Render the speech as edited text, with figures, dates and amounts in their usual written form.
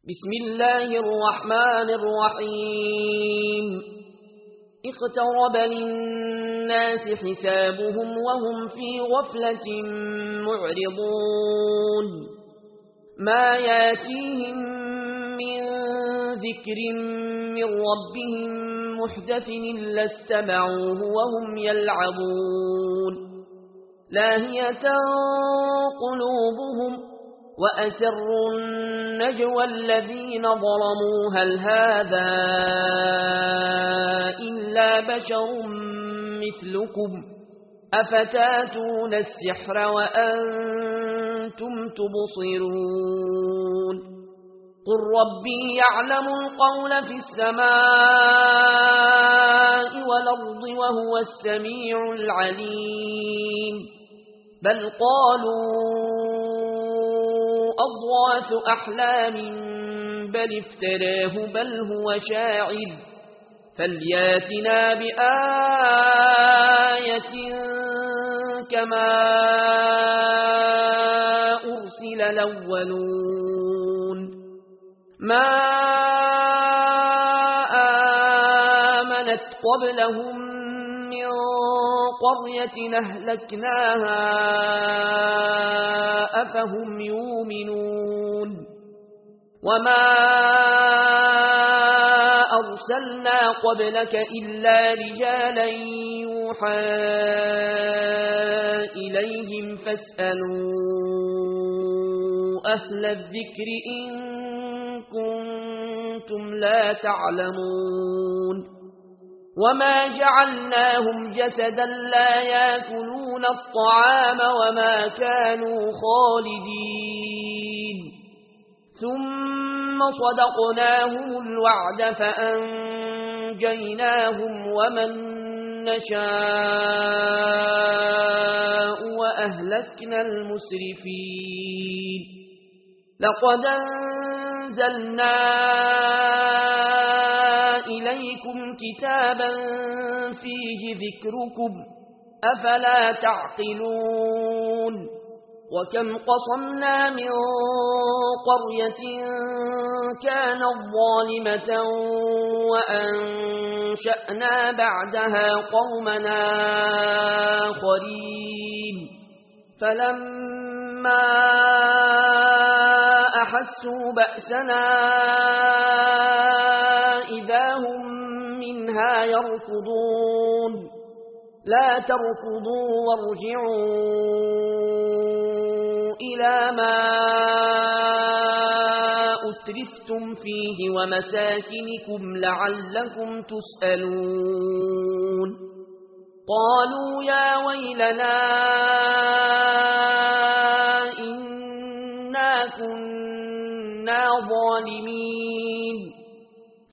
بسم الله الرحمن الرحيم اقترب للناس حسابهم وهم في غفلة معرضون ما ياتيهم من ذكر من ربهم محدث إلا استمعوه وهم يلعبون لاهية قلوبهم وأسروا النجوى الذين ظلموا هل هذا إلا بشر مثلكم أفتاتون السحر وأنتم تبصرون قل ربي يعلم القول في السماء والأرض وهو السميع العليم بل قالوا أضغاث أحلام بل افتراه بل هو شاعر فلياتنا بآية كما أرسل الأولون ما آمنت قبلهم من قرية أهلكناها أفهم يؤمنون وما أرسلنا قبلك إلا رجالا يوحى إليهم فاسألوا أهل الذكر إن كنتم لا تعلمون وما جعلناهم جسدا لا يأكلون الطعام وما كانوا خالدين ثم صدقناهم الوعد فأنجيناهم ومن نشاء وأهلكنا المسرفين لقد أنزلنا إليكم كتابا فيه ذكركم أفلا تعقلون وكم قصمنا من قرية كانت ظالمة وأنشأنا بعدها قومنا آخرين فلما أحسوا بأسنا إذا هم منها يركضون لا تركضوا وارجعوا إلى ما أترفتم فيه ومساكنكم لعلكم تسألون قالوا يا ويلنا إنا كنا ظالمين